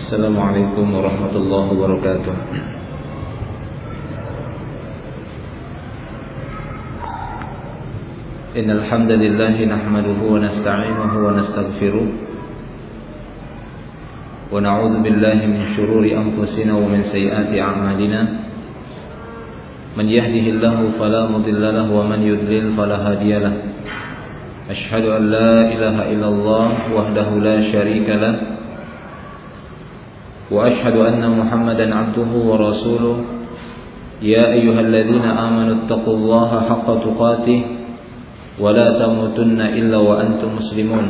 Assalamualaikum warahmatullahi wabarakatuh. Innal hamdalillah nahmaduhu wa nasta'inuhu wa nastaghfiruh wa na'udzu billahi min shururi anfusina wa min sayyiati a'malina. Man yahdihillahu fala mudilla lahu wa man yudlil fala hadiya lahu. Ashhadu an la ilaha illallah wahdahu la syarika lahu وأشهد أن محمدا عبده ورسوله يا أيها الذين آمنوا اتقوا الله حق تقاته ولا تموتن إلا وأنتم مسلمون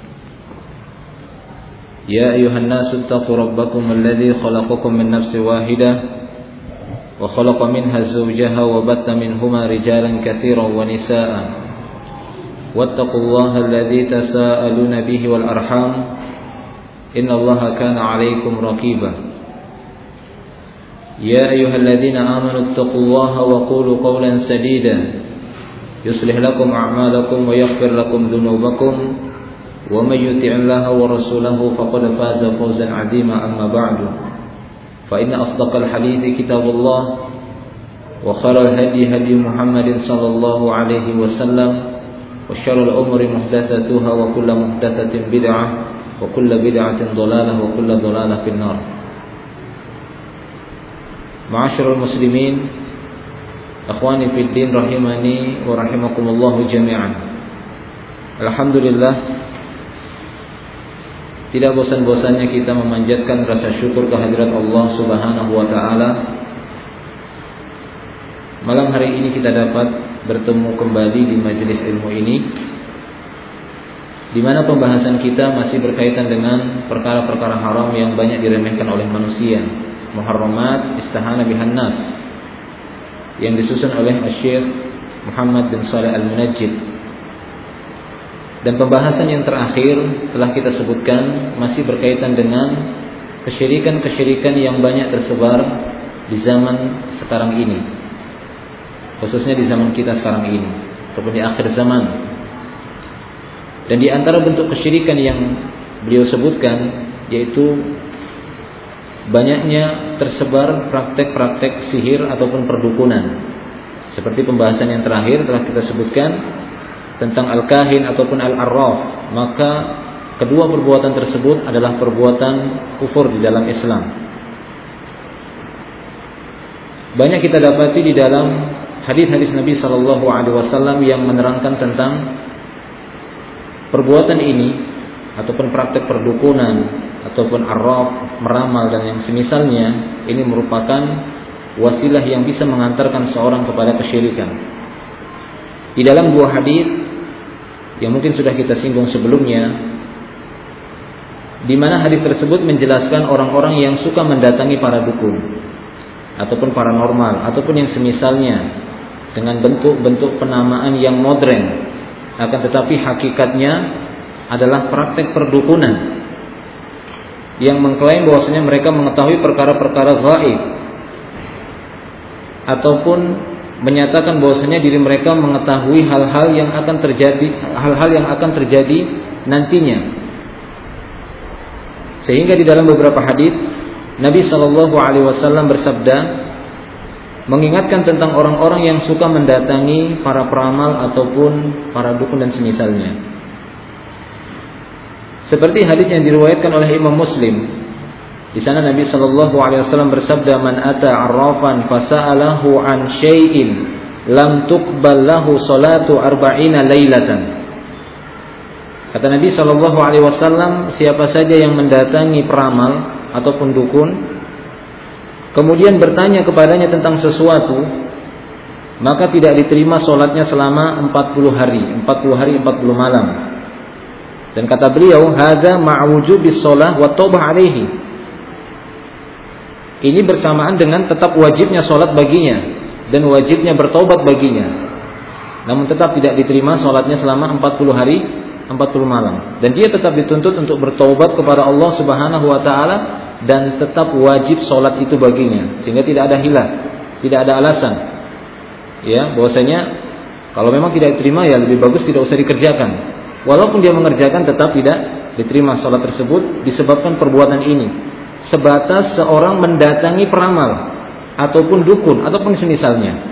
يا أيها الناس اتقوا ربكم الذي خلقكم من نفس واحدة وخلق منها زوجها وبث منهما رجالا كثيرا ونساء واتقوا الله الذي تساءلون به والأرحام إن الله كان عليكم رقيبا يا أيها الذين آمنوا اتقوا الله وقولوا قولا سديدا يصلح لكم أعمالكم ويغفر لكم ذنوبكم ومن يطع الله ورسوله فقد فاز فوزا عظيما أما بعد فإن أصدق الحديث كتاب الله وخير الهدي هدي محمد صلى الله عليه وسلم وشر الأمور محدثاتها وكل محدثة بدعة wa kullu bid'atin dhalalah wa kullu dhalalah finnar. Ma'asyiral muslimin, akhwani fid din rahimani wa rahimakumullah jami'an. Alhamdulillah, tidak bosan-bosannya kita memanjatkan rasa syukur kehadirat Allah Subhanahu wa taala. Malam hari ini kita dapat bertemu kembali di majelis ilmu ini, di mana pembahasan kita masih berkaitan dengan perkara-perkara haram yang banyak diremehkan oleh manusia, muharramat istahana bihan nas, yang disusun oleh Syekh Muhammad bin Shalih Al-Munajjid. Dan pembahasan yang terakhir telah kita sebutkan masih berkaitan dengan kesyirikan-kesyirikan yang banyak tersebar di zaman sekarang ini, khususnya di zaman kita sekarang ini ataupun di akhir zaman. Dan di antara bentuk kesyirikan yang beliau sebutkan yaitu banyaknya tersebar praktek-praktek sihir ataupun perdukunan. Seperti pembahasan yang terakhir telah kita sebutkan tentang al-kahin ataupun al-arraf, maka kedua perbuatan tersebut adalah perbuatan kufur di dalam Islam. Banyak kita dapati di dalam hadis-hadis Nabi sallallahu alaihi wasallam yang menerangkan tentang perbuatan ini ataupun praktek perdukunan ataupun arraf, meramal dan yang semisalnya, ini merupakan wasilah yang bisa mengantarkan seorang kepada kesyirikan. Di dalam dua hadis yang mungkin sudah kita singgung sebelumnya, di mana hadis tersebut menjelaskan orang-orang yang suka mendatangi para dukun ataupun paranormal ataupun yang semisalnya dengan bentuk-bentuk penamaan yang modern, akan tetapi hakikatnya adalah praktek perdukunan yang mengklaim bahwasanya mereka mengetahui perkara-perkara gaib ataupun menyatakan bahwasanya diri mereka mengetahui hal-hal yang akan terjadi nantinya. Sehingga di dalam beberapa hadis Nabi sallallahu alaihi wasallam bersabda mengingatkan tentang orang-orang yang suka mendatangi para peramal ataupun para dukun dan semisalnya. Seperti hadis yang diriwayatkan oleh Imam Muslim. Di sana Nabi sallallahu alaihi wasallam bersabda, "Man ata 'arrafan fasa'alahu an syai'in lam tuqbal lahu salatu 40 lailatan." Kata Nabi sallallahu alaihi wasallam, siapa saja yang mendatangi peramal ataupun dukun kemudian bertanya kepadanya tentang sesuatu, maka tidak diterima solatnya selama 40 hari 40 malam. Dan kata beliau, hadza ma'wujubis shalah wa taubah alaihi. Ini bersamaan dengan tetap wajibnya solat baginya dan wajibnya bertaubat baginya. Namun tetap tidak diterima solatnya selama 40 hari 40 malam. Dan dia tetap dituntut untuk bertaubat kepada Allah Subhanahu wa taala dan tetap wajib sholat itu baginya, sehingga tidak ada hilah, tidak ada alasan, ya, bahwasanya kalau memang tidak diterima ya lebih bagus tidak usah dikerjakan. Walaupun dia mengerjakan tetap tidak diterima sholat tersebut disebabkan perbuatan ini. sebatas seorang mendatangi peramal ataupun dukun ataupun semisalnya.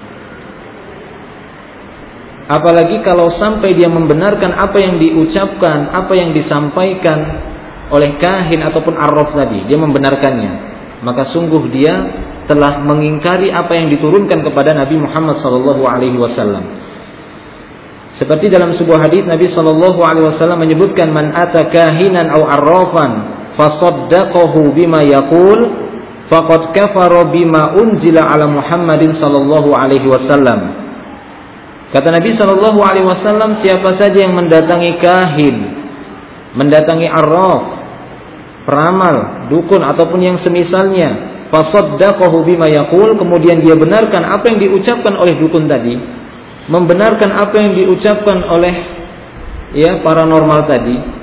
Apalagi kalau sampai dia membenarkan apa yang diucapkan, apa yang disampaikan oleh kahin ataupun arraf tadi, dia membenarkannya, maka sungguh dia telah mengingkari apa yang diturunkan kepada Nabi Muhammad SAW. Seperti dalam sebuah hadis Nabi SAW menyebutkan, man ata kahinan aw arrafan fasaddaqahu bima yaqul faqad kafara bima unzila ala Muhammadin SAW. Kata Nabi SAW, siapa saja yang mendatangi kahin, mendatangi arraf, peramal, dukun ataupun yang semisalnya, fasaddaqahu bima yaqul, kemudian dia benarkan apa yang diucapkan oleh dukun tadi, membenarkan apa yang diucapkan oleh paranormal tadi,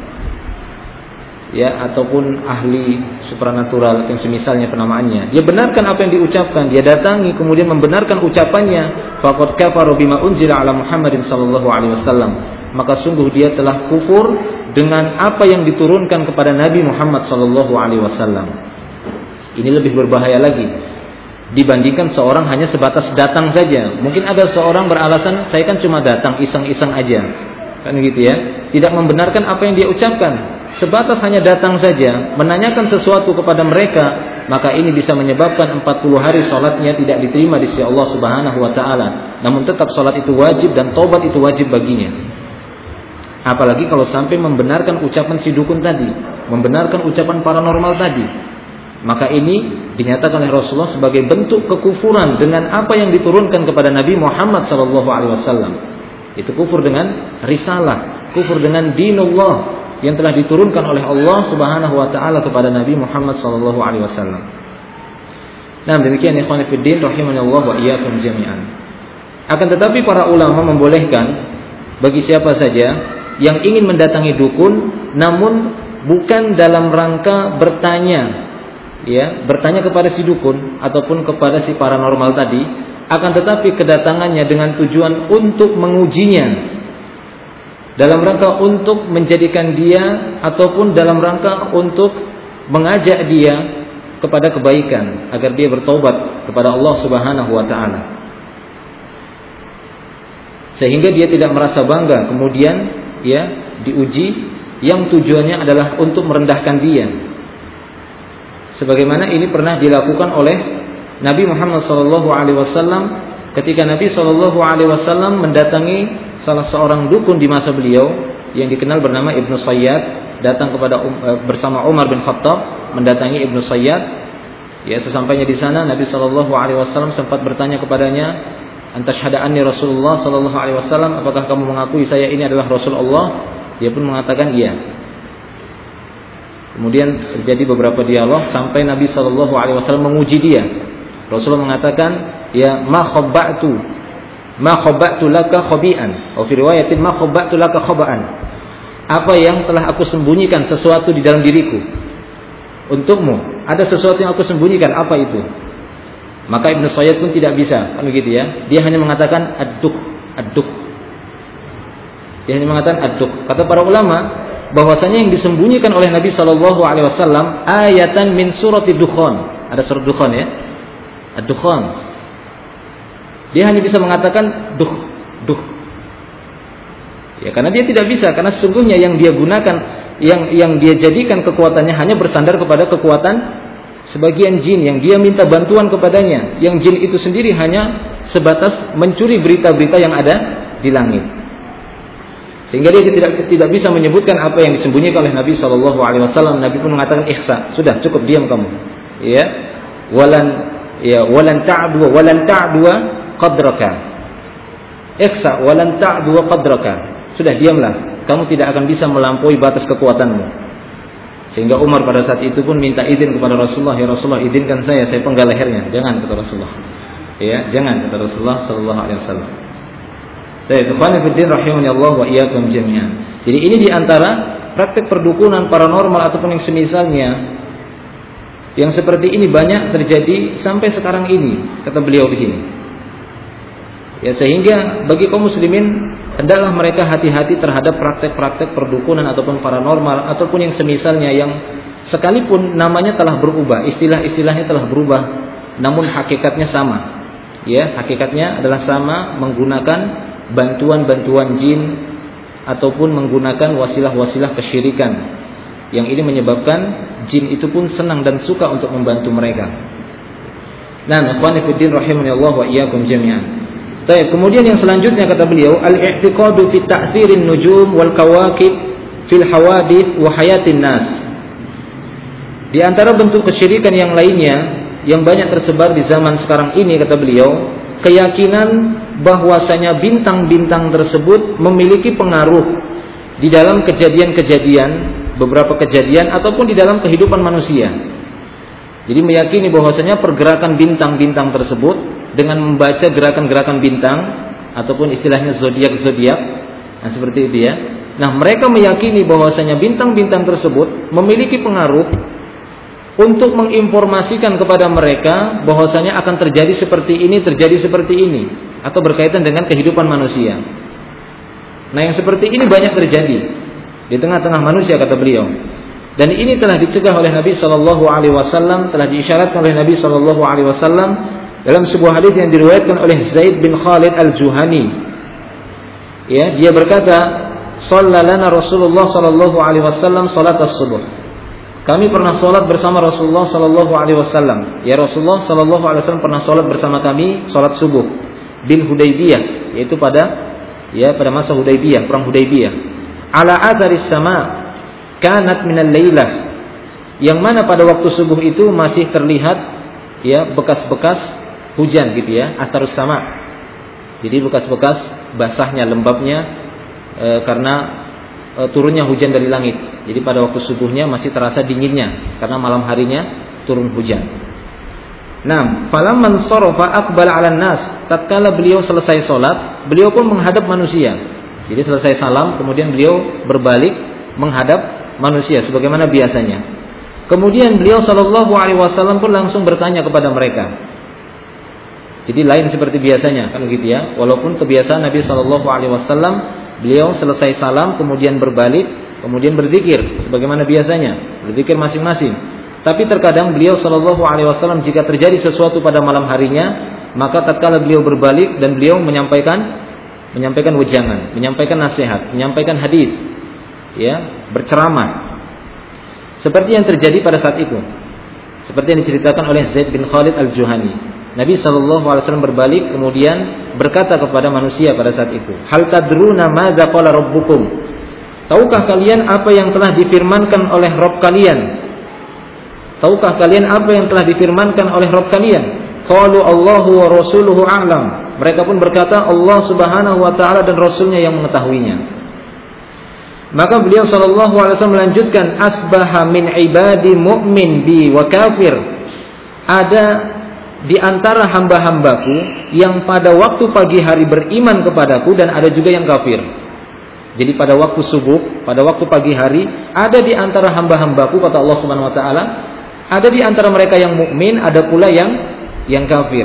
ataupun ahli supranatural yang semisalnya penamaannya, dia benarkan apa yang diucapkan, dia datangi kemudian membenarkan ucapannya, faqad kafara bima unzila ala Muhammadin SAW, maka sungguh dia telah kufur dengan apa yang diturunkan kepada Nabi Muhammad SAW. Ini lebih berbahaya lagi dibandingkan seorang hanya sebatas datang saja. Mungkin ada seorang beralasan, saya kan cuma datang iseng-iseng aja, kan gitu ya, tidak membenarkan apa yang dia ucapkan, sebatas hanya datang saja, menanyakan sesuatu kepada mereka, maka ini bisa menyebabkan 40 hari salatnya tidak diterima di sisi Allah Subhanahu wa taala. Namun tetap salat itu wajib dan taubat itu wajib baginya. Apalagi kalau sampai membenarkan ucapan si dukun tadi, membenarkan ucapan paranormal tadi, maka ini dinyatakan oleh Rasulullah sebagai bentuk kekufuran dengan apa yang diturunkan kepada Nabi Muhammad SAW. Itu kufur dengan risalah, kufur dengan dinullah yang telah diturunkan oleh Allah Subhanahu wa taala kepada Nabi Muhammad sallallahu alaihi wasallam. Nah, demikian ikhwan fillah rahimanallah wa iyyakum jami'an. Akan tetapi para ulama membolehkan bagi siapa saja yang ingin mendatangi dukun namun bukan dalam rangka bertanya kepada si dukun ataupun kepada si paranormal tadi, akan tetapi kedatangannya dengan tujuan untuk mengujinya, dalam rangka untuk menjadikan dia ataupun dalam rangka untuk mengajak dia kepada kebaikan agar dia bertaubat kepada Allah Subhanahu wa taala. Sehingga dia tidak merasa bangga kemudian diuji yang tujuannya adalah untuk merendahkan dia. Sebagaimana ini pernah dilakukan oleh Nabi Muhammad SAW ketika Nabi SAW mendatangi salah seorang dukun di masa beliau yang dikenal bernama Ibnu Sayyad, datang bersama Umar bin Khattab mendatangi Ibnu Sayyad. Sesampainya di sana Nabi SAW sempat bertanya kepadanya, "Antashhadu anni Rasulullah sallallahu alaihi wasallam, apakah kamu mengakui saya ini adalah Rasulullah?" Dia pun mengatakan iya. Kemudian terjadi beberapa dialog sampai Nabi SAW menguji dia. Rasulullah mengatakan, "Ya ma khabba'tu laka khabi'an." Atau fi riwayatin ma khabba'tu laka khaba'an. Apa yang telah aku sembunyikan sesuatu di dalam diriku untukmu. Ada sesuatu yang aku sembunyikan, apa itu? Maka Ibnu Sayyad pun tidak bisa, kan begitu ya. Dia hanya mengatakan ad-duk. Dia hanya mengatakan ad-duk. Kata para ulama bahwasanya yang disembunyikan oleh Nabi SAW ayatan min surati Dukhan. Ada surat Dukhan ya. Ad-Dukhan. Dia hanya bisa mengatakan duh. Ya, karena dia tidak bisa, karena sesungguhnya yang dia gunakan, yang dia jadikan kekuatannya hanya bersandar kepada kekuatan sebagian jin yang dia minta bantuan kepadanya. Yang jin itu sendiri hanya sebatas mencuri berita-berita yang ada di langit. Sehingga dia tidak bisa menyebutkan apa yang disembunyikan oleh Nabi SAW. Nabi pun mengatakan ihsa, sudah cukup, diam kamu. Ya, walan ta'dwa qadraka. Ihsa walan ta'dwa qadraka. Sudah diamlah, kamu tidak akan bisa melampaui batas kekuatanmu. Sehingga Umar pada saat itu pun minta izin kepada Rasulullah, "Ya Rasulullah, izinkan saya penggal lehernya." "Jangan," kata Rasulullah. Ya, jangan, kata Rasulullah sallallahu alaihi wasallam. Rahimahullah wa jami'an. Jadi ini diantara praktek perdukunan paranormal ataupun yang semisalnya, yang seperti ini banyak terjadi sampai sekarang ini, kata beliau di sini. Ya, sehingga bagi kaum muslimin hendaklah mereka hati-hati terhadap praktek-praktek perdukunan ataupun paranormal ataupun yang semisalnya yang sekalipun namanya telah berubah, istilah-istilahnya telah berubah, namun hakikatnya sama. Ya, hakikatnya adalah sama, menggunakan bantuan-bantuan jin ataupun menggunakan wasilah-wasilah kesyirikan. Yang ini menyebabkan jin itu pun senang dan suka untuk membantu mereka. Nah, ikhwani fillah rahimanallahu wa iyyakum jami'an. Baik, kemudian yang selanjutnya kata beliau, al-i'tiqadu fi ta'thirin nujum wal kawakib fil hawadith wa hayatin nas. Di antara bentuk kesyirikan yang lainnya yang banyak tersebar di zaman sekarang ini kata beliau, keyakinan bahwasanya bintang-bintang tersebut memiliki pengaruh di dalam kejadian-kejadian, beberapa kejadian ataupun di dalam kehidupan manusia. Jadi meyakini bahwasanya pergerakan bintang-bintang tersebut dengan membaca gerakan-gerakan bintang ataupun istilahnya zodiak-zodiak, nah seperti itu ya. Nah, mereka meyakini bahwasanya bintang-bintang tersebut memiliki pengaruh untuk menginformasikan kepada mereka bahwasanya akan terjadi seperti ini atau berkaitan dengan kehidupan manusia. Nah, yang seperti ini banyak terjadi di tengah-tengah manusia kata beliau. Dan ini telah dicegah oleh Nabi sallallahu alaihi wasallam, telah diisyaratkan oleh Nabi sallallahu alaihi wasallam dalam sebuah hadis yang diriwayatkan oleh Zaid bin Khalid Al-Juhani. Ya, dia berkata, "Shallana Rasulullah sallallahu alaihi wasallam salat as-subuh." Kami pernah salat bersama Rasulullah sallallahu alaihi wasallam. Ya, Rasulullah sallallahu alaihi wasallam pernah salat bersama kami salat subuh bil Hudaybiyah, yaitu pada masa Hudaybiyah, perang Hudaybiyah. Ala atharis sama kanat minal lailah, yang mana pada waktu subuh itu masih terlihat ya bekas-bekas hujan gitu ya, atharus sama. Jadi bekas-bekas basahnya, lembabnya karena turunnya hujan dari langit. Jadi pada waktu subuhnya masih terasa dinginnya karena malam harinya turun hujan. Nah, falamman sarafa aqbala 'alan nas, tatkala beliau selesai salat, beliau pun menghadap manusia. Jadi selesai salam, kemudian beliau berbalik menghadap manusia sebagaimana biasanya. Kemudian beliau sallallahu alaihi wasallam pun langsung bertanya kepada mereka. Jadi lain seperti biasanya kan gitu ya. Walaupun kebiasaan Nabi sallallahu alaihi wasallam beliau selesai salam kemudian berbalik, kemudian berzikir sebagaimana biasanya, berzikir masing-masing. Tapi terkadang beliau sallallahu alaihi wasallam jika terjadi sesuatu pada malam harinya, maka tatkala beliau berbalik dan beliau menyampaikan wejangan, menyampaikan nasihat, menyampaikan hadis, ya, berceramah. Seperti yang terjadi pada saat itu. Seperti yang diceritakan oleh Zaid bin Khalid Al-Juhani. Nabi SAW berbalik kemudian berkata kepada manusia pada saat itu, "Hal tadruna madza qala rabbukum?" Tahukah kalian apa yang telah difirmankan oleh Rabb kalian? Tahukah kalian apa yang telah difirmankan oleh Rabb kalian? Qalu Allahu wa rasuluhu a'lam. Mereka pun berkata, Allah Subhanahu wa taala dan rasulnya yang mengetahuinya. Maka beliau sallallahu alaihi wasallam melanjutkan, asbaha min ibadi mu'min bi wa kafir. Ada di antara hamba-hambaku yang pada waktu pagi hari beriman kepadaku dan ada juga yang kafir. Jadi pada waktu subuh, pada waktu pagi hari, ada di antara hamba-hambaku kata Allah Subhanahu wa taala, ada di antara mereka yang mukmin, ada pula yang kafir.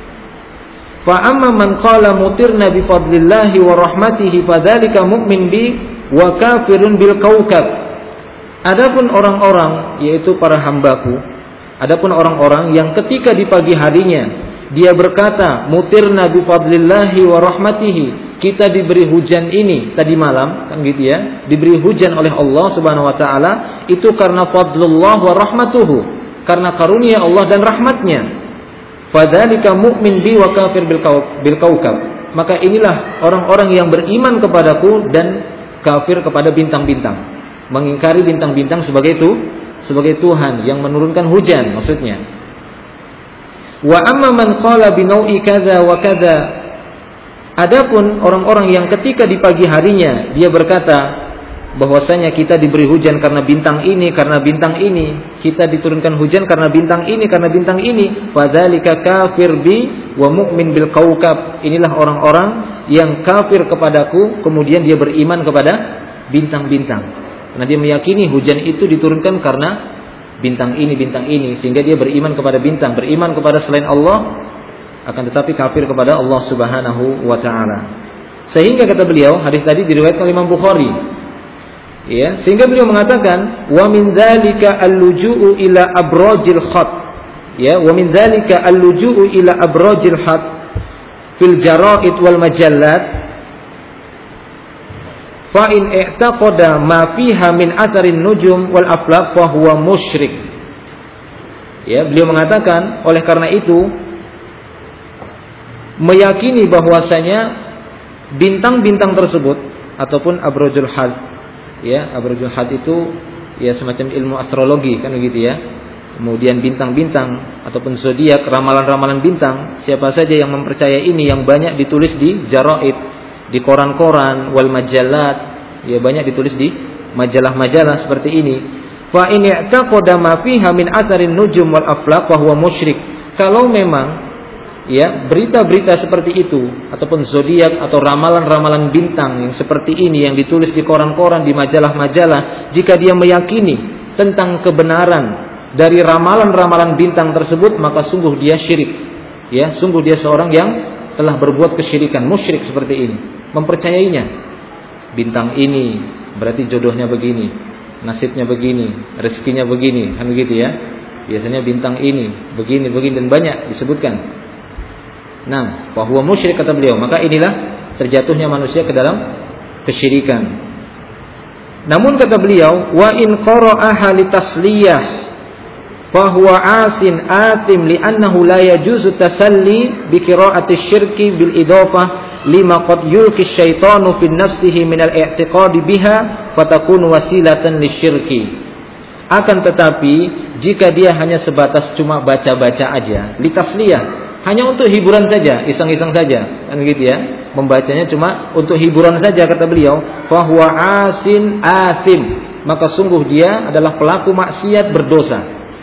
Fa amma man qala mutirna bi fadlillahi wa rahmatihi fadzalika mu'min bi wa kafirun bil kaukab. Adapun orang-orang, yaitu para hambaku, adapun orang-orang yang ketika di pagi harinya dia berkata mutirna bi fadlillahi wa rahmatihi, kita diberi hujan ini tadi malam kan gitu ya, diberi hujan oleh Allah Subhanahu wa taala, itu karena fadlullah wa rahmatuhu, karena karunia Allah dan rahmatnya. Fadzalika mu'min bi wa kafir bil kaukab. Maka inilah orang-orang yang beriman kepadaku dan kafir kepada bintang-bintang, mengingkari bintang-bintang sebagai Tuhan yang menurunkan hujan maksudnya. Wa amma man qala bi nau'i kadza wa kadza. Adapun orang-orang yang ketika di pagi harinya dia berkata bahwasanya kita diberi hujan karena bintang ini, kita diturunkan hujan karena bintang ini, fadzalika kafir bi wa mu'min bil kaukab. Inilah orang-orang yang kafir kepadaku kemudian dia beriman kepada bintang-bintang. Karena dia meyakini hujan itu diturunkan karena bintang ini, sehingga dia beriman kepada bintang, beriman kepada selain Allah, akan tetapi kafir kepada Allah Subhanahu wa taala. Sehingga kata beliau, hadis tadi diriwayatkan oleh Imam Bukhari. Ya, sehingga beliau mengatakan wa min dzalika al-luju'u ila abrajil khat. Ya, wa min dzalika al-luju'u ila abrajil khat fil jara'id wal majallat fa in i'taqada ma fiha min atharin nujum wal aflaq fa huwa musyrik. Ya, beliau mengatakan oleh karena itu meyakini bahwasanya bintang-bintang tersebut ataupun abrajul had. Ya, abrajul had itu ya semacam ilmu astrologi kan begitu ya. Kemudian bintang-bintang ataupun zodiak, ramalan-ramalan bintang, siapa saja yang mempercayai ini yang banyak ditulis di jaraid, di koran-koran wal majallat, ya banyak ditulis di majalah-majalah seperti ini. Fa in i'taqada ma fiha min atharin nujum wal aflaq fa huwa musyrik. Kalau memang ya berita-berita seperti itu ataupun zodiak atau ramalan-ramalan bintang yang seperti ini yang ditulis di koran-koran, di majalah-majalah, jika dia meyakini tentang kebenaran dari ramalan-ramalan bintang tersebut, maka sungguh dia syirik. Ya, sungguh dia seorang yang telah berbuat kesyirikan, musyrik seperti ini, mempercayainya. Bintang ini berarti jodohnya begini, nasibnya begini, rezekinya begini, kan begitu ya. Biasanya bintang ini begini dan banyak disebutkan. Nah, bahwa musyrik kata beliau, maka inilah terjatuhnya manusia ke dalam kesyirikan. Namun kata beliau, wa in qara'aha litasliyah fa huwa asin atim li'annahu la yajuzu tasalli bi qira'ati syirki bil idafah lima qad yulqi syaitanu fi nafsihi min al-i'tiqadi biha fatakunu wasilatan lisyirki. Akan tetapi jika dia hanya sebatas cuma baca-baca aja, litasliyah, hanya untuk hiburan saja, iseng-iseng saja, kan gitu ya. Membacanya cuma untuk hiburan saja kata beliau, fahuwa asin asim, maka sungguh dia adalah pelaku maksiat berdosa.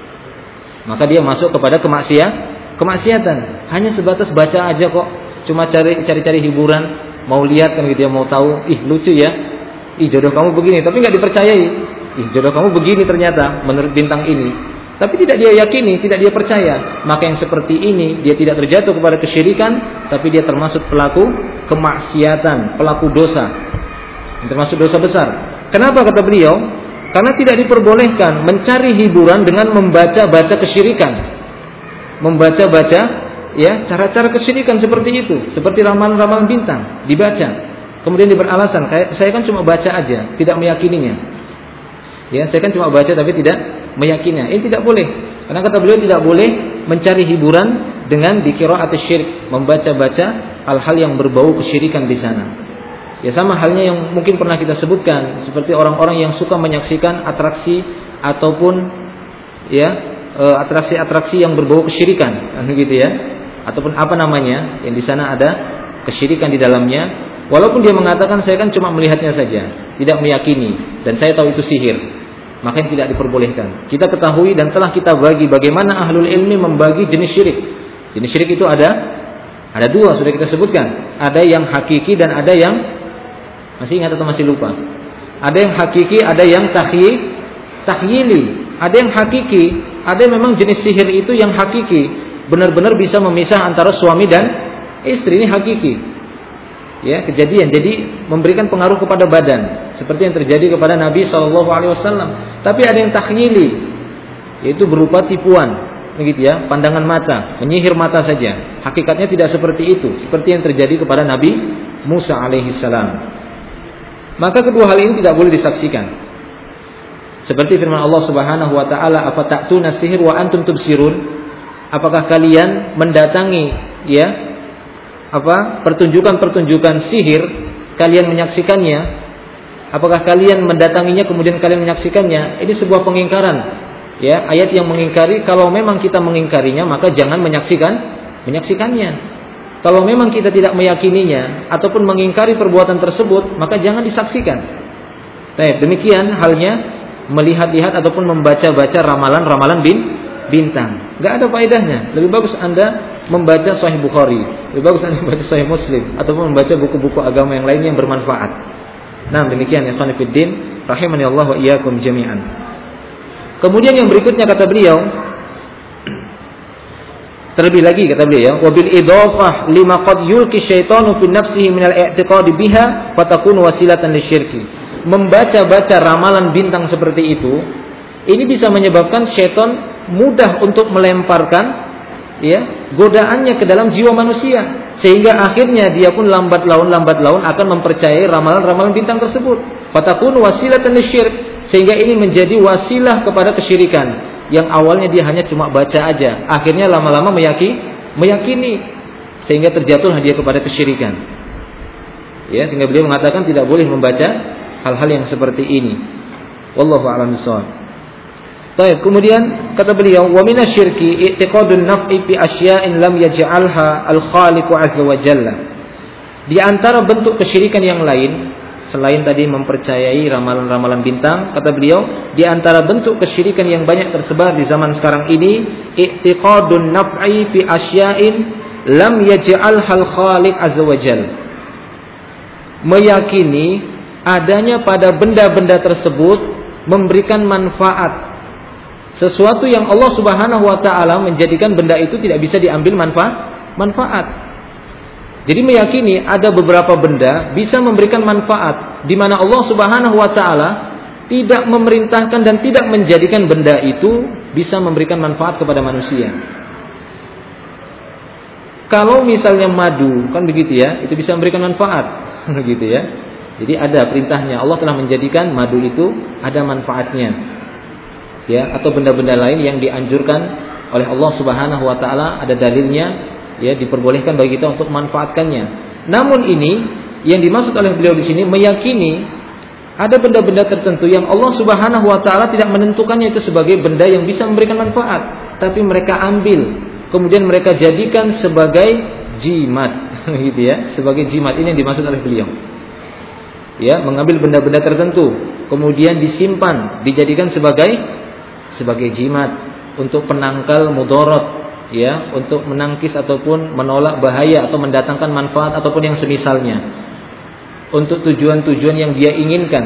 Maka dia masuk kepada kemaksiatan. Hanya sebatas baca aja kok, cuma cari-cari hiburan, mau lihat kan gitu ya, mau tahu, ih lucu ya, ih jodoh kamu begini, tapi nggak dipercayai. Ih jodoh kamu begini ternyata menurut bintang ini. Tapi tidak dia yakini, tidak dia percaya. Maka yang seperti ini dia tidak terjatuh kepada kesyirikan, tapi dia termasuk pelaku kemaksiatan, pelaku dosa. Termasuk dosa besar. Kenapa kata beliau? Karena tidak diperbolehkan mencari hiburan dengan membaca-baca kesyirikan. Membaca-baca ya cara-cara kesyirikan seperti itu, seperti ramalan-ramalan bintang dibaca. Kemudian dia beralasan, saya kan cuma baca aja, tidak meyakininya. Ya, saya kan cuma baca tapi tidak meyakininya. Ini tidak boleh. Karena kata beliau tidak boleh mencari hiburan dengan qira'at syirik, membaca-baca hal-hal yang berbau kesyirikan di sana. Ya sama halnya yang mungkin pernah kita sebutkan, seperti orang-orang yang suka menyaksikan atraksi ataupun ya atraksi-atraksi yang berbau kesyirikan, kan gitu ya. Ataupun apa namanya, yang di sana ada kesyirikan di dalamnya. Walaupun dia mengatakan saya kan cuma melihatnya saja, tidak meyakini, dan saya tahu itu sihir, maka yang tidak diperbolehkan. Kita ketahui dan telah kita bagi bagaimana ahlul ilmi membagi jenis syirik. Jenis syirik itu ada dua, sudah kita sebutkan. Ada yang hakiki dan ada yang masih ingat atau masih lupa? Ada yang hakiki, ada yang takhyili. Ada yang hakiki, ada yang memang jenis sihir itu yang hakiki, benar-benar bisa memisah antara suami dan istri, ini hakiki. Ya, kejadian, jadi memberikan pengaruh kepada badan seperti yang terjadi kepada Nabi SAW. Tapi ada yang takhyili, yaitu berupa tipuan, begitu ya, pandangan mata, menyihir mata saja. Hakikatnya tidak seperti itu, seperti yang terjadi kepada Nabi Musa alaihissalam. Maka kedua hal ini tidak boleh disaksikan. Seperti firman Allah Subhanahu wa taala, "Afata'tuna sihir wa antum tubsirun?" Apakah kalian mendatangi ya pertunjukan-pertunjukan sihir, kalian menyaksikannya? Apakah kalian mendatanginya kemudian kalian menyaksikannya? Ini sebuah pengingkaran. Ya, ayat yang mengingkari kalau memang kita mengingkarinya maka jangan menyaksikannya. Kalau memang kita tidak meyakininya ataupun mengingkari perbuatan tersebut, maka jangan disaksikan. Baik, demikian halnya melihat-lihat ataupun membaca-baca ramalan-ramalan bintang. Enggak ada faedahnya. Lebih bagus Anda membaca Sahih Bukhari, lebih bagus Anda membaca Sahih Muslim ataupun membaca buku-buku agama yang lainnya yang bermanfaat. Nah, demikian ya ikhwan fillah, rahimani Allah wa iyyakum jami'an. Kemudian yang berikutnya kata beliau, terlebih lagi kata beliau, wa bil idhafah lima qad yulqi syaitanu fi nafsihi min al-i'tiqadi biha fatakunu wasilatan lisyirki. membaca-baca ramalan bintang seperti itu, ini bisa menyebabkan syaitan mudah untuk melemparkan godaannya ke dalam jiwa manusia, sehingga akhirnya dia pun lambat laun akan mempercayai ramalan-ramalan bintang tersebut. Fatakun wasilatan lisyirk, sehingga ini menjadi wasilah kepada kesyirikan. Yang awalnya dia hanya cuma baca aja, akhirnya lama-lama meyakini, sehingga terjatuhlah dia kepada kesyirikan. Sehingga beliau mengatakan tidak boleh membaca hal-hal yang seperti ini. Wallahu a'lam bishawab. Baik, kemudian kata beliau, wa minasyirki i'tiqadun naf'i fi asya'in lam yaj'alha al-khaliqu 'azza wa jalla. Di antara bentuk kesyirikan yang lain, selain tadi mempercayai ramalan-ramalan bintang, kata beliau, di antara bentuk kesyirikan yang banyak tersebar di zaman sekarang ini, i'tiqadun naf'i fi asya'in lam yaj'alha al-khaliq 'azza wa jalla. Meyakini adanya pada benda-benda tersebut memberikan manfaat, sesuatu yang Allah Subhanahu wa taala menjadikan benda itu tidak bisa diambil manfaat. Jadi meyakini ada beberapa benda bisa memberikan manfaat, di mana Allah Subhanahu wa taala tidak memerintahkan dan tidak menjadikan benda itu bisa memberikan manfaat kepada manusia. Kalau misalnya madu, kan begitu ya, itu bisa memberikan manfaat, begitu ya. Jadi ada perintahnya, Allah telah menjadikan madu itu ada manfaatnya. Atau benda-benda lain yang dianjurkan oleh Allah Subhanahu wa taala, ada dalilnya, diperbolehkan bagi kita untuk memanfaatkannya. Namun ini yang dimaksud oleh beliau di sini, meyakini ada benda-benda tertentu yang Allah Subhanahu wa taala tidak menentukannya itu sebagai benda yang bisa memberikan manfaat, tapi mereka ambil, kemudian mereka jadikan sebagai jimat, gitu ya, sebagai jimat. Ini yang dimaksud oleh beliau. Mengambil benda-benda tertentu, kemudian disimpan, dijadikan sebagai jimat untuk penangkal mudarat, untuk menangkis ataupun menolak bahaya atau mendatangkan manfaat ataupun yang semisalnya, untuk tujuan-tujuan yang dia inginkan.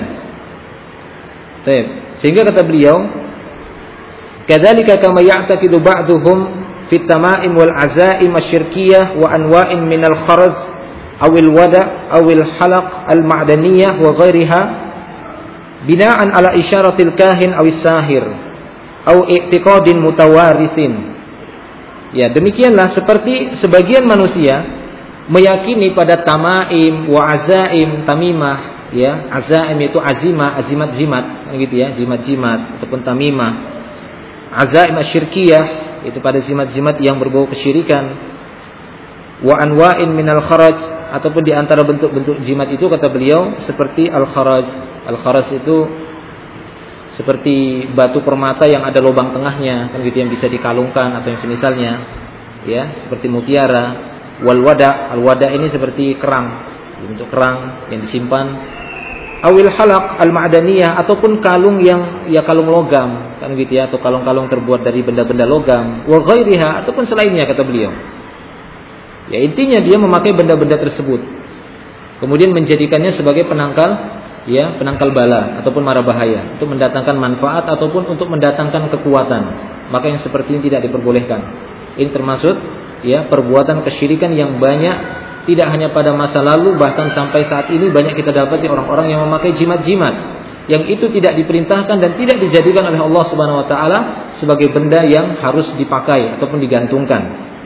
Sehingga kata beliau, kadzalika kama ya'taqidu ba'dhum fit tama'im wal azaim asyirkiyah wa anwa'in minal kharaj awil wada awil halaq al ma'daniyah wa ghairiha bina'an ala isyaratil kahin awis sahir au i'tiqadin mutawarithin. Demikianlah seperti sebagian manusia meyakini pada tamaim wa azaim, tamimah, azaim itu azimah, azimat-zimat, gitu ya, jimat-jimat ataupun tamimah. Azaim asyirkiyah itu pada zimat-zimat yang berbau kesyirikan. Wa anwa'in minal kharaj, ataupun di antara bentuk-bentuk jimat itu kata beliau seperti al-kharaj. Al-kharaj itu seperti batu permata yang ada lubang tengahnya, kan gitu, yang bisa dikalungkan atau yang semisalnya, seperti mutiara. Wal wada, al wada ini seperti kerang, bentuk kerang yang disimpan. Awil halaq al ma'daniyah, ataupun kalung yang kalung logam, kan gitu ya, atau kalung-kalung terbuat dari benda-benda logam. Wa ghairiha, ataupun selainnya kata beliau. Intinya dia memakai benda-benda tersebut, kemudian menjadikannya sebagai penangkal bala ataupun mara bahaya, untuk mendatangkan manfaat ataupun untuk mendatangkan kekuatan. Maka yang seperti ini tidak diperbolehkan. Ini termasuk perbuatan kesyirikan yang banyak, tidak hanya pada masa lalu, bahkan sampai saat ini banyak kita dapati orang-orang yang memakai jimat-jimat yang itu tidak diperintahkan dan tidak dijadikan oleh Allah Subhanahu wa taala sebagai benda yang harus dipakai ataupun digantungkan.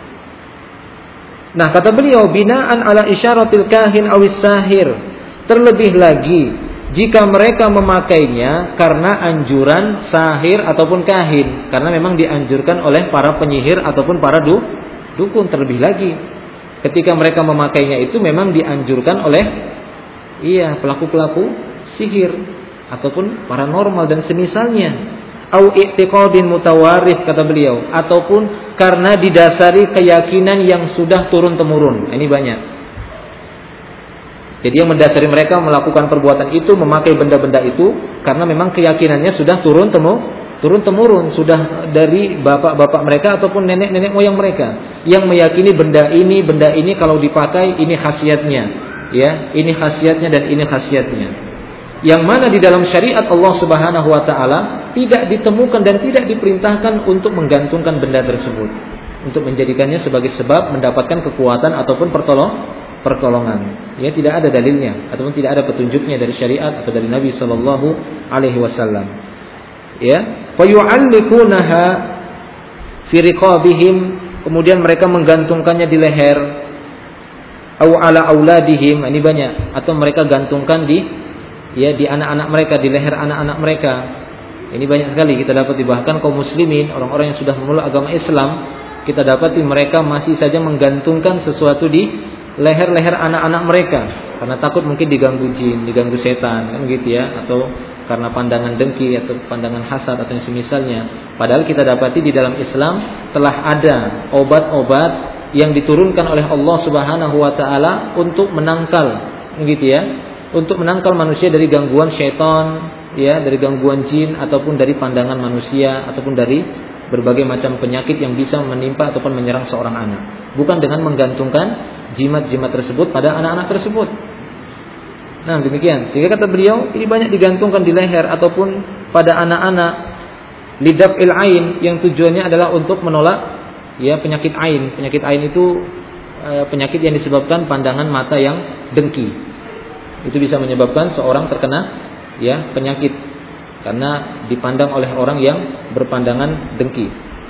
Nah, kata beliau, binaan ala isyaratil kahin awis sahir. Terlebih lagi jika mereka memakainya karena anjuran sahir ataupun kahin, karena memang dianjurkan oleh para penyihir ataupun para dukun. Terlebih lagi ketika mereka memakainya itu memang dianjurkan oleh pelaku-pelaku sihir ataupun paranormal dan semisalnya. Au i'tiqadin mutawarith, kata beliau, ataupun karena didasari keyakinan yang sudah turun temurun. Ini banyak. Jadi yang mendasari mereka melakukan perbuatan itu, memakai benda-benda itu, karena memang keyakinannya sudah turun temurun, sudah dari bapak-bapak mereka ataupun nenek-nenek moyang mereka, yang meyakini benda ini kalau dipakai ini khasiatnya, ini khasiatnya dan ini khasiatnya. Yang mana di dalam syariat Allah Subhanahu wa taala tidak ditemukan dan tidak diperintahkan untuk menggantungkan benda tersebut, untuk menjadikannya sebagai sebab mendapatkan kekuatan ataupun pertolongan. Ya, tidak ada dalilnya ataupun tidak ada petunjuknya dari syariat atau dari Nabi sallallahu alaihi wasallam. Ya, fa yu'allikunaha fi riqabihim, kemudian mereka menggantungkannya di leher, au ala auladihim, ini banyak, atau mereka gantungkan di anak-anak mereka, di leher anak-anak mereka. Ini banyak sekali kita dapati, bahkan kaum muslimin, orang-orang yang sudah memeluk agama Islam, kita dapati mereka masih saja menggantungkan sesuatu di leher-leher anak-anak mereka karena takut mungkin diganggu jin, diganggu setan, kan gitu ya, atau karena pandangan dengki atau pandangan hasad atau yang semisalnya. Padahal kita dapati di dalam Islam telah ada obat-obat yang diturunkan oleh Allah Subhanahu wa taala untuk menangkal, gitu ya, untuk menangkal manusia dari gangguan syaitan, ya, dari gangguan jin ataupun dari pandangan manusia ataupun dari berbagai macam penyakit yang bisa menimpa ataupun menyerang seorang anak. Bukan dengan menggantungkan jimat-jimat tersebut pada anak-anak tersebut. Nah, demikian. Sehingga kata beliau, ini banyak digantungkan di leher ataupun pada anak-anak, lidaf'il ain, yang tujuannya adalah untuk menolak ya penyakit ain. Penyakit ain itu penyakit yang disebabkan pandangan mata yang dengki. Itu bisa menyebabkan seorang terkena ya penyakit karena dipandang oleh orang yang berpandangan dengki.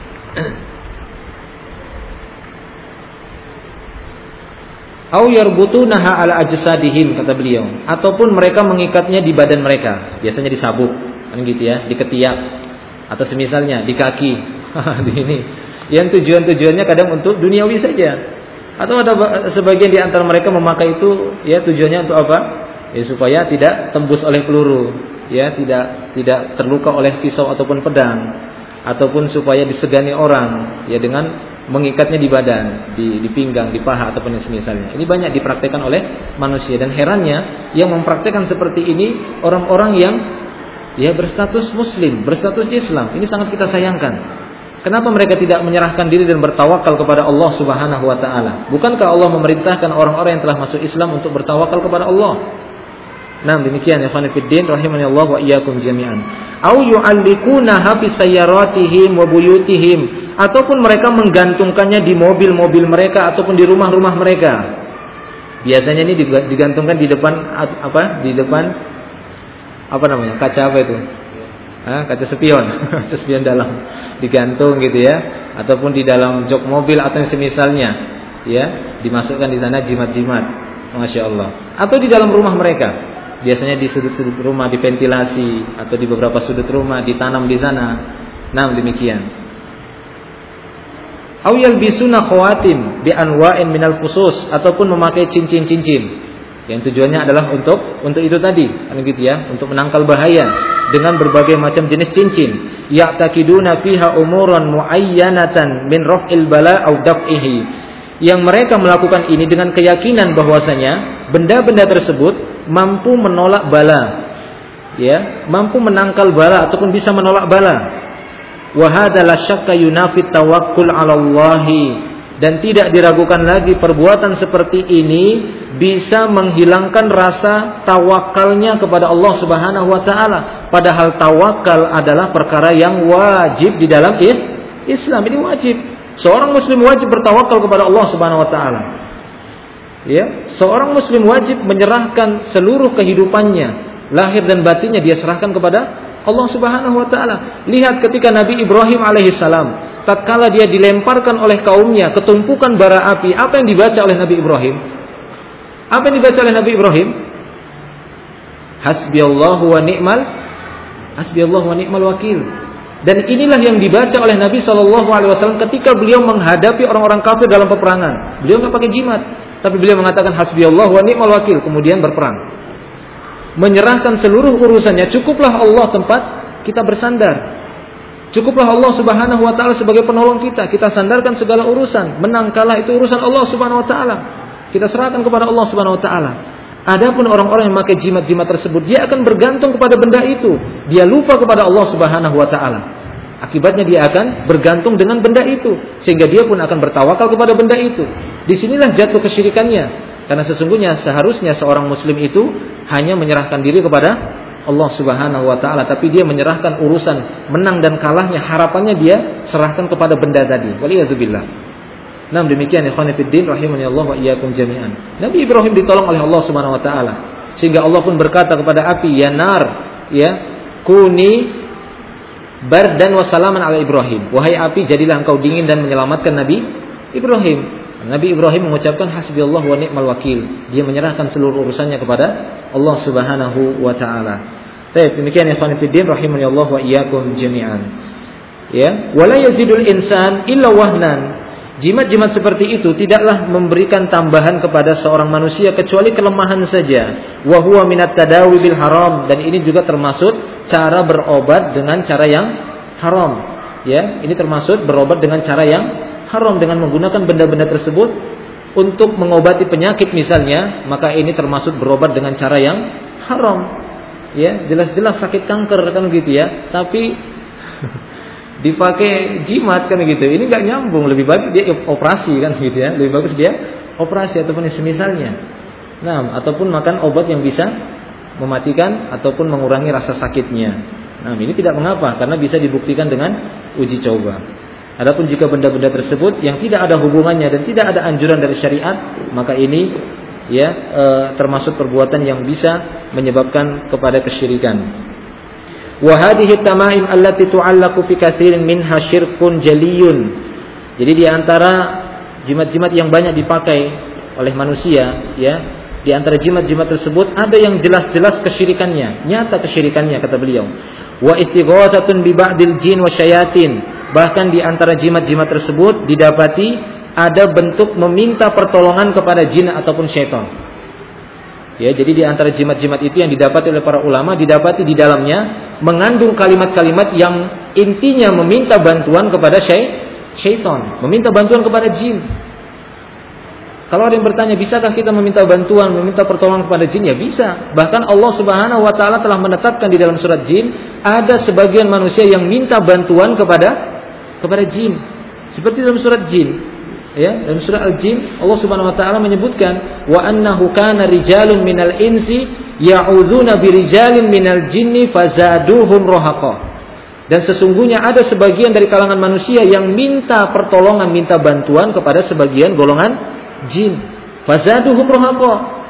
Au yarbutunaha ala ajsadihim, kata beliau, ataupun mereka mengikatnya di badan mereka, biasanya di sabuk, kan gitu ya, di ketiak atau semisalnya di kaki. Di ini. Yang tujuannya kadang untuk duniawi saja. Atau ada sebagian di antara mereka memakai itu ya tujuannya untuk apa? Ya supaya tidak tembus oleh peluru, ya tidak terluka oleh pisau ataupun pedang, ataupun supaya disegani orang ya dengan mengikatnya di badan, di pinggang, di paha ataupun yang semisalnya. Ini banyak dipraktikkan oleh manusia, dan herannya yang mempraktikkan seperti ini orang-orang yang ya berstatus muslim, berstatus Islam. Ini sangat kita sayangkan. Kenapa mereka tidak menyerahkan diri dan bertawakal kepada Allah Subhanahu wa taala? Bukankah Allah memerintahkan orang-orang yang telah masuk Islam untuk bertawakal kepada Allah? Nah, demikian ya ikhwan fillah rahimani Allah wa iyyakum jami'an. Au yu'allikunaha fi sayyaratihim wa buyutihim, ataupun mereka menggantungkannya di mobil-mobil mereka ataupun di rumah-rumah mereka. Biasanya ini digantungkan di depan Di depan kaca apa itu? Kaca spion, kaca spion dalam digantung gitu ya, ataupun di dalam jok mobil atau yang semisalnya, ya, dimasukkan di sana jimat-jimat. Masya Allah. Atau di dalam rumah mereka. Biasanya di sudut-sudut rumah diventilasi atau di beberapa sudut rumah ditanam di sana. Nah, demikian. Aw yalbisuna khawatim bi anwa'in minal fusus, ataupun memakai cincin-cincin yang tujuannya adalah untuk itu tadi, kan gitu ya, untuk menangkal bahaya dengan berbagai macam jenis cincin. Ya'taqiduna fiha umuran muayyanatan min raf'il bala aw daf'ihi, yang mereka melakukan ini dengan keyakinan bahwasanya benda-benda tersebut mampu menolak bala, ya, mampu menangkal bala ataupun bisa menolak bala. Wa hadza la syakka yunafi tawakkul 'ala Allah, dan tidak diragukan lagi perbuatan seperti ini bisa menghilangkan rasa tawakalnya kepada Allah Subhanahu wa taala. Padahal tawakal adalah perkara yang wajib di dalam Islam. Ini wajib. Seorang muslim wajib bertawakal kepada Allah Subhanahu wa taala. Ya, seorang muslim wajib menyerahkan seluruh kehidupannya, lahir dan batinnya dia serahkan kepada Allah Subhanahu wa taala. Lihat ketika Nabi Ibrahim alaihissalam, tatkala dia dilemparkan oleh kaumnya ke tumpukan bara api, apa yang dibaca oleh Nabi Ibrahim? Apa yang dibaca oleh Nabi Ibrahim? Hasbiyallahu wa ni'mal wakil. Dan inilah yang dibaca oleh Nabi SAW ketika beliau menghadapi orang-orang kafir dalam peperangan. Beliau nggak pakai jimat, tapi beliau mengatakan hasbiyallahu wa ni'mal wakil, kemudian berperang. Menyerahkan seluruh urusannya. Cukuplah Allah tempat kita bersandar. Cukuplah Allah Subhanahu wa taala sebagai penolong kita. Kita sandarkan segala urusan. Menang kalah itu urusan Allah Subhanahu wa taala. Kita serahkan kepada Allah Subhanahu wa taala. Adapun orang-orang yang memakai jimat-jimat tersebut, dia akan bergantung kepada benda itu. Dia lupa kepada Allah Subhanahu wa taala. Akibatnya dia akan bergantung dengan benda itu, sehingga dia pun akan bertawakal kepada benda itu. Disinilah jatuh kesyirikannya. Karena sesungguhnya seharusnya seorang muslim itu hanya menyerahkan diri kepada Allah Subhanahu wa taala, tapi dia menyerahkan urusan menang dan kalahnya, harapannya dia serahkan kepada benda tadi. Waliyadzubillah. Nah, demikian ikhwan fillah rahimani Allah wa iyyakum jami'an. Nabi Ibrahim ditolong oleh Allah Subhanahu wa taala. Sehingga Allah pun berkata kepada api, "Ya nar, ya, kuni bardan wa salaman ala Ibrahim." Wahai api, jadilah engkau dingin dan menyelamatkan Nabi Ibrahim. Nabi Ibrahim mengucapkan hasbiyallah wa ni'mal wakil. Dia menyerahkan seluruh urusannya kepada Allah Subhanahu wa taala. Baik, demikian ikhwan fillah rahimani Allah wa iyyakum jami'an. Ya, wala yazidul insan illa wahnan. Jimat-jimat seperti itu tidaklah memberikan tambahan kepada seorang manusia kecuali kelemahan saja. Wa huwa minat tadawi bil haram, dan ini juga termasuk cara berobat dengan cara yang haram. Ya, ini termasuk berobat dengan cara yang haram dengan menggunakan benda-benda tersebut untuk mengobati penyakit misalnya, maka ini termasuk berobat dengan cara yang haram. Ya, jelas-jelas sakit kanker kan gitu ya, tapi dipakai jimat kan gitu. Ini nggak nyambung, lebih baik dia operasi kan gitu ya. Lebih bagus dia operasi ataupun semisalnya. Nah, ataupun makan obat yang bisa mematikan ataupun mengurangi rasa sakitnya. Nah, ini tidak mengapa karena bisa dibuktikan dengan uji coba. Adapun jika benda-benda tersebut yang tidak ada hubungannya dan tidak ada anjuran dari syariat, maka ini ya termasuk perbuatan yang bisa menyebabkan kepada kesyirikan. Wa hadhihi tamaim allati tu'allaqu fi katsirin minha syirkun jaliyun. Jadi di antara jimat-jimat yang banyak dipakai oleh manusia, ya, di antara jimat-jimat tersebut ada yang jelas-jelas kesyirikannya, nyata kesyirikannya kata beliau. Wa istighatsatun bi ba'dil jin wa syayatin. Bahkan di antara jimat-jimat tersebut didapati ada bentuk meminta pertolongan kepada jin ataupun syaitan. Ya, jadi di antara jimat-jimat itu yang didapati oleh para ulama, didapati di dalamnya mengandung kalimat-kalimat yang intinya meminta bantuan kepada syaitan, meminta bantuan kepada jin. Kalau ada yang bertanya, bisakah kita meminta bantuan, meminta pertolongan kepada jin? Ya bisa. Bahkan Allah Subhanahu wa taala telah menetapkan di dalam surat jin, ada sebagian manusia yang minta bantuan kepada jin. Seperti dalam surat jin. Ya, dalam surah Al-Jin Allah Subhanahu wa taala menyebutkan wa annahu kana rijalun minal insi ya'udzuna birijalin minal jinni fazaduhum rahaqa. Dan sesungguhnya ada sebagian dari kalangan manusia yang minta pertolongan, minta bantuan kepada sebagian golongan jin. Fazaduhum rahaqa.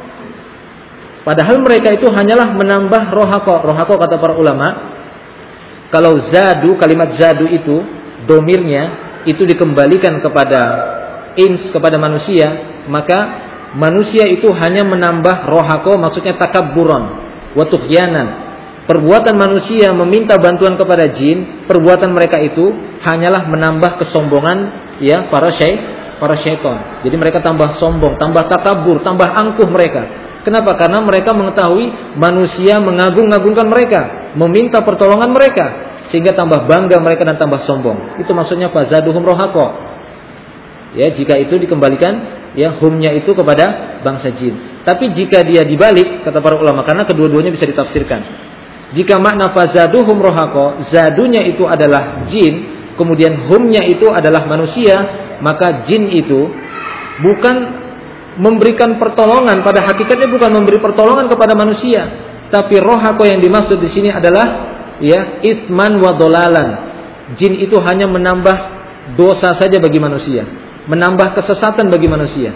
Padahal mereka itu hanyalah menambah rahaqa. Rahaqa kata para ulama, kalau zadu, kalimat zadu itu domirnya itu dikembalikan kepada kepada manusia, maka manusia itu hanya menambah rohako, maksudnya takabburan wa tughyanan. Perbuatan manusia meminta bantuan kepada jin, perbuatan mereka itu hanyalah menambah kesombongan ya para syaitan. Jadi mereka tambah sombong, tambah takabur, tambah angkuh mereka. Kenapa? Karena mereka mengetahui manusia mengagung-agungkan mereka, meminta pertolongan mereka, sehingga tambah bangga mereka dan tambah sombong. Itu maksudnya fazaduhum rohako. Ya, jika itu dikembalikan ya humnya itu kepada bangsa jin. Tapi jika dia dibalik kata para ulama, karena kedua-duanya bisa ditafsirkan. Jika makna fazaduhum rohako, zadunya itu adalah jin, kemudian humnya itu adalah manusia, maka jin itu bukan memberikan pertolongan, pada hakikatnya bukan memberi pertolongan kepada manusia, tapi rohako yang dimaksud di sini adalah ya itsman wa dolalan. Jin itu hanya menambah dosa saja bagi manusia, menambah kesesatan bagi manusia.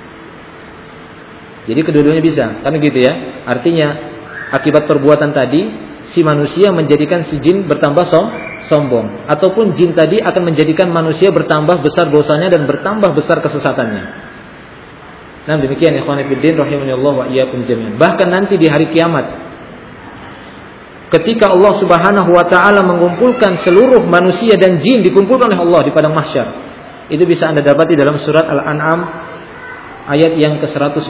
Jadi kedua-duanya bisa, kan gitu ya. Artinya akibat perbuatan tadi si manusia menjadikan si jin bertambah sombong, ataupun jin tadi akan menjadikan manusia bertambah besar dosanya dan bertambah besar kesesatannya. Nah, demikian ikhwan fillah rahimanallahu wa iyyakum jami'an. Bahkan nanti di hari kiamat, ketika Allah Subhanahu wa taala mengumpulkan seluruh manusia dan jin, dikumpulkan oleh Allah di padang mahsyar. Itu bisa Anda dapati dalam surat Al-An'am ayat yang ke-128.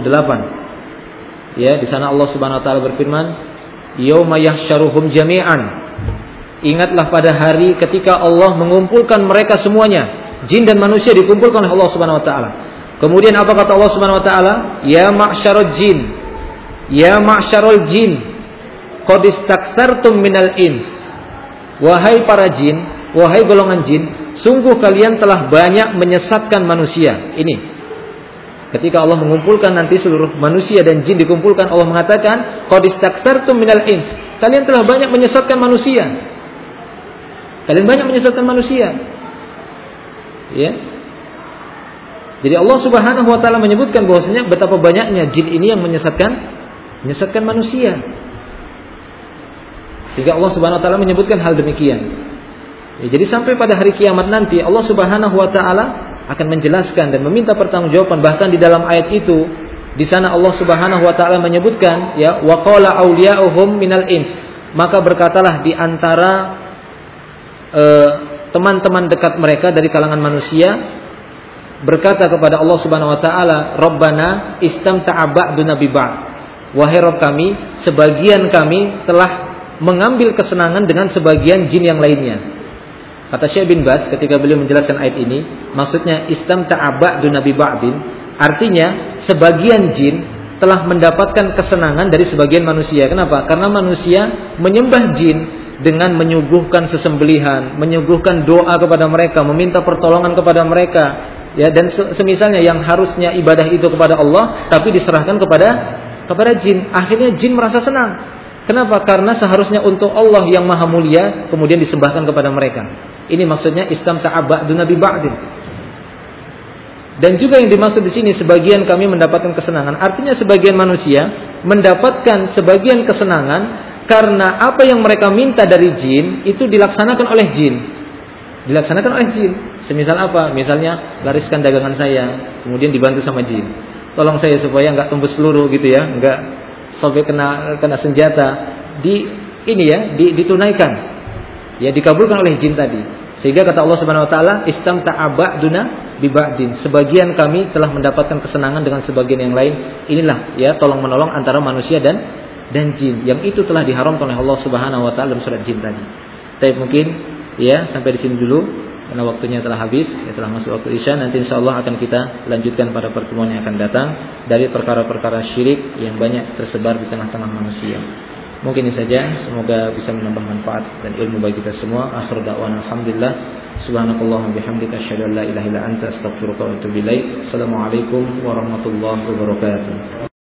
Ya, di sana Allah Subhanahu wa taala berfirman, "Yauma yahsyaruhum jami'an." Ingatlah pada hari ketika Allah mengumpulkan mereka semuanya, jin dan manusia dikumpulkan oleh Allah Subhanahu wa taala. Kemudian apa kata Allah Subhanahu wa taala? "Ya ma'syarul jin, ya ma'syarul jin, qad istaksartum minal ins." Wahai para jin, wahai golongan jin, sungguh kalian telah banyak menyesatkan manusia. Ini ketika Allah mengumpulkan nanti seluruh manusia dan jin dikumpulkan, Allah mengatakan qad istaksartum minal ins. Kalian telah banyak menyesatkan manusia. Kalian banyak menyesatkan manusia. Ya. Jadi Allah Subhanahu wa taala menyebutkan bahwasanya betapa banyaknya jin ini yang menyesatkan manusia. Sehingga Allah Subhanahu wa taala menyebutkan hal demikian. Ya, jadi sampai pada hari kiamat nanti Allah Subhanahu wa taala akan menjelaskan dan meminta pertanggungjawaban. Bahkan di dalam ayat itu, di sana Allah Subhanahu wa taala menyebutkan, ya, wa qala awliya'uhum minal ins. Maka berkatalah di antara teman-teman dekat mereka dari kalangan manusia berkata kepada Allah Subhanahu wa taala, Rabbana istamta'a ba'duna bi ba'd. Wahai Rabb kami, sebagian kami telah mengambil kesenangan dengan sebagian jin yang lainnya. Kata Syekh bin Baz ketika beliau menjelaskan ayat ini, maksudnya istamta'a ba'duna bi ba'din, artinya sebagian jin telah mendapatkan kesenangan dari sebagian manusia. Kenapa? Karena manusia menyembah jin dengan menyuguhkan sesembelihan, menyuguhkan doa kepada mereka, meminta pertolongan kepada mereka, ya, dan semisalnya yang harusnya ibadah itu kepada Allah tapi diserahkan kepada jin. Akhirnya jin merasa senang. Kenapa? Karena seharusnya untuk Allah yang maha mulia kemudian disembahkan kepada mereka. Ini maksudnya istamta'a ba'duna bi ba'din. Dan juga yang dimaksud di sini sebagian kami mendapatkan kesenangan, artinya sebagian manusia mendapatkan sebagian kesenangan karena apa yang mereka minta dari jin itu dilaksanakan oleh jin. Dilaksanakan oleh jin. Semisal apa? Misalnya lariskan dagangan saya, kemudian dibantu sama jin. Tolong saya supaya enggak tembus peluru gitu ya, enggak sampai kena senjata. Ditunaikan. Ya, dikabulkan oleh jin tadi. Sehingga kata Allah Subhanahu wa taala, istamta'a ba'duna bi ba'din. Sebagian kami telah mendapatkan kesenangan dengan sebagian yang lain. Inilah ya tolong-menolong antara manusia dan jin. Yang itu telah diharamkan oleh Allah Subhanahu wa taala dalam surat jin tadi. Tapi mungkin ya sampai di sini dulu karena waktunya telah habis, ya telah masuk waktu Isya. Nanti insyaallah akan kita lanjutkan pada pertemuan yang akan datang dari perkara-perkara syirik yang banyak tersebar di tengah-tengah manusia. Mungkin ini saja, semoga bisa menambah manfaat dan ilmu bagi kita semua. Akhir da'wana alhamdulillah. Subhanakallahumma bihamdika asyhadu an la ilaha illa anta astaghfiruka wa atubu ilaik. Assalamualaikum warahmatullahi wabarakatuh.